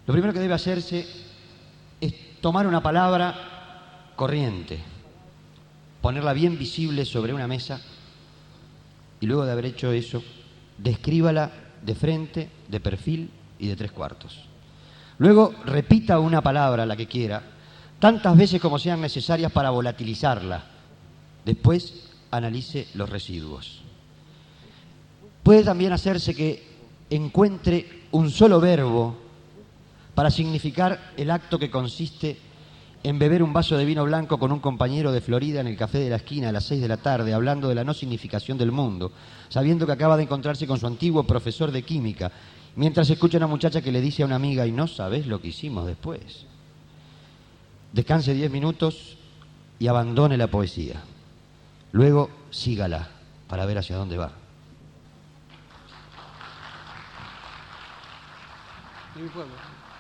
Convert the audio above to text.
Lo primero que debe hacerse es tomar una palabra corriente, ponerla bien visible sobre una mesa y luego de haber hecho eso, descríbala de frente, de perfil y de 3/4. Luego repita una palabra, la que quiera, tantas veces como sean necesarias para volatilizarla. Después analice los residuos. Puede también hacerse que encuentre un solo verbo para significar el acto que consiste en beber un vaso de vino blanco con un compañero de Florida en el café de la esquina a las 6 de la tarde, hablando de la no significación del mundo, sabiendo que acaba de encontrarse con su antiguo profesor de química, mientras escucha a una muchacha que le dice a una amiga, y no sabés lo que hicimos después. Descanse 10 minutos y abandone la poesía. Luego sígala para ver hacia dónde va. De mi pueblo.